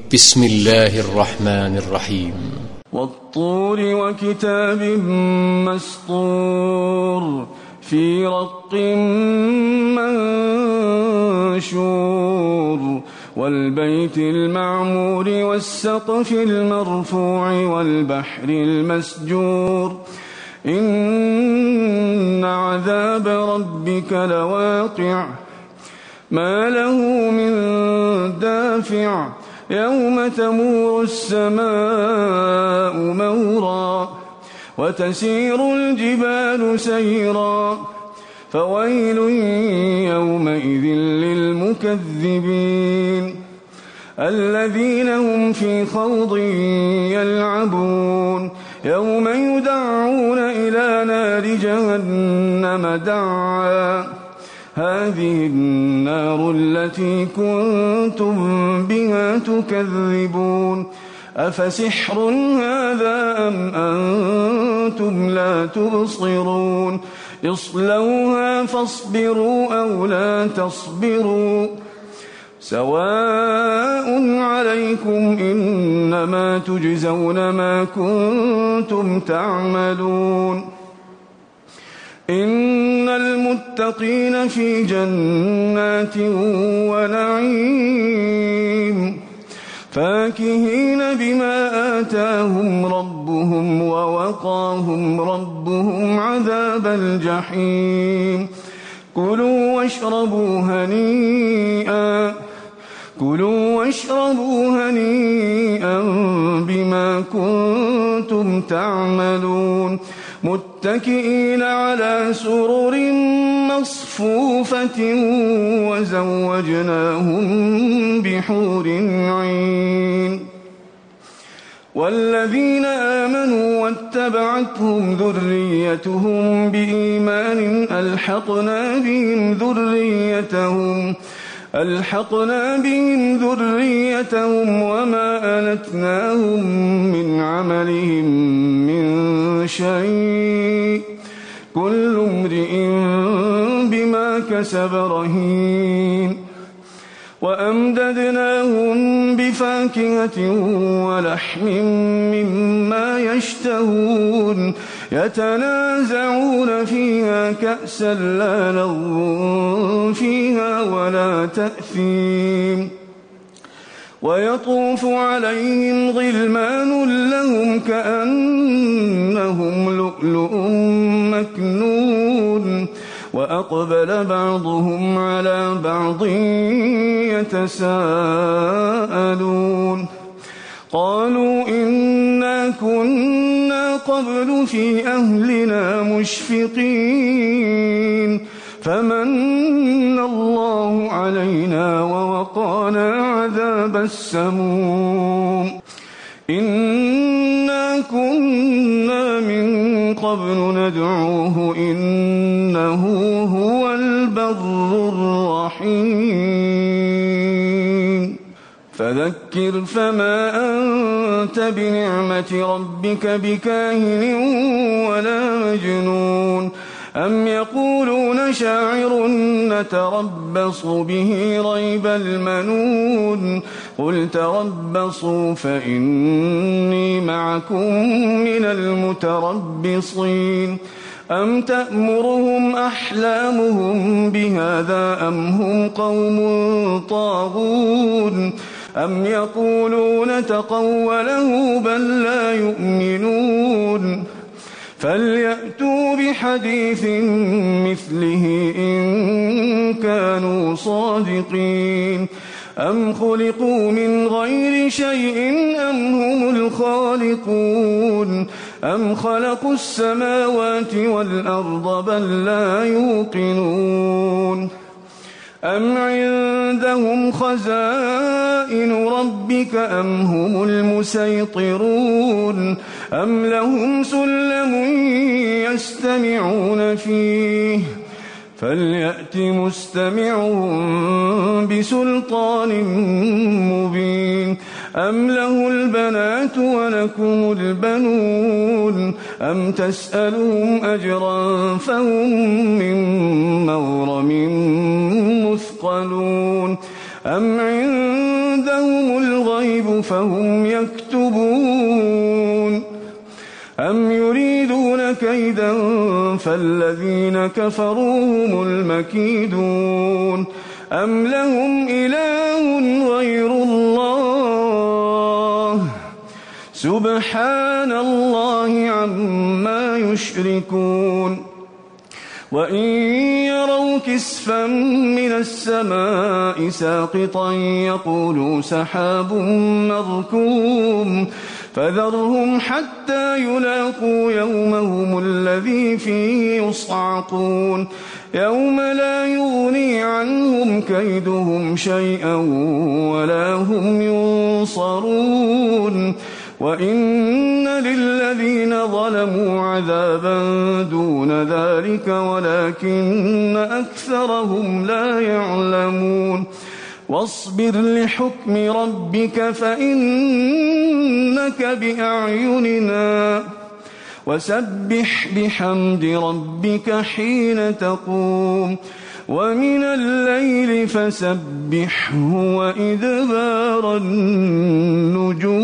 بسم الله الرحمن الرحيم. والطور وكتاب مسطور في رق منشور والبيت المعمور والسقف المرفوع والبحر المسجور إن عذاب ربك لواقع ما له من دافع يوم تمور السماء مورا وتسير الجبال سيرا فويل يومئذ للمكذبين الذين هم في خوض يلعبون يوم يدعون إلى نار جهنم دعا هذه النار التي كنتم بها تكذبون أفسحر هذا أم أنتم لا تبصرون اصلوها فاصبروا أو لا تصبروا سواء عليكم إنما تجزون ما كنتم تعملون إن المتقين في جنات ونعيم فاكهين بما آتاهم ربهم ووقاهم ربهم عذاب الجحيم كلوا واشربوا هنيئا بما كنتم تعملون متكئين على سرر مصفوفة وزوجناهم بحور عين والذين آمنوا واتبعتهم ذريتهم بإيمان ألحقنا بهم ذريتهم وما ألتناهم من عملهم من شيء كل امرئ بما كسب رهين وأمددناهم بفاكهة ولحم مما يشتهون يتنازعون فيها كأسا لا لغو فيها ولا تأثيم ويطوف عليهم غلمان لهم كأنهم لؤلؤ مكنون وأقبل بعضهم على بعض يتساءلون قالوا إنا كنا قبل في أهلنا مشفقين فمن الله علينا ووقانا عذاب السموم إنا كنا من قبل ندعوه إنه هو البر الرحيم فذكر فما أنت بنعمة ربك بكاهن ولا مجنون أم يقولون شاعر نتربص به ريب المنون قل تربصوا فإني معكم من المتربصين أم تأمرهم أحلامهم بهذا أم هم قوم طاغون أم يقولون تقوله بل لا يؤمنون فليأتوا بحديث مثله إن كانوا صادقين أم خلقوا من غير شيء أم هم الخالقون أم خلقوا السماوات والأرض بل لا يوقنون أم عندهم خزائن ربك أم هم المسيطرون أم لهم سلم يستمعون فيه فليأت مستمعهم بسلطان مبين أم له البنات ولكم البنون أم تسألهم أجرا فهم من مغرم مثقلون أم عندهم الغيب فهم يكتبون أم يريدون كيدا فالذين كفروا هم المكيدون أم لهم إله غير الله سبحان الله عما يشركون وإن يروا كسفا من السماء ساقطا يقولوا سحاب مركوم فذرهم حتى يلاقوا يومهم الذي فيه يصعقون يوم لا يغني عنهم كيدهم شيئا ولا هم ينصرون وإن للذين ظلموا عذابا دون ذلك ولكن أكثرهم لا يعلمون واصبر لحكم ربك فإنك بأعيننا وسبح بحمد ربك حين تقوم ومن الليل فسبحه وإدبار النجوم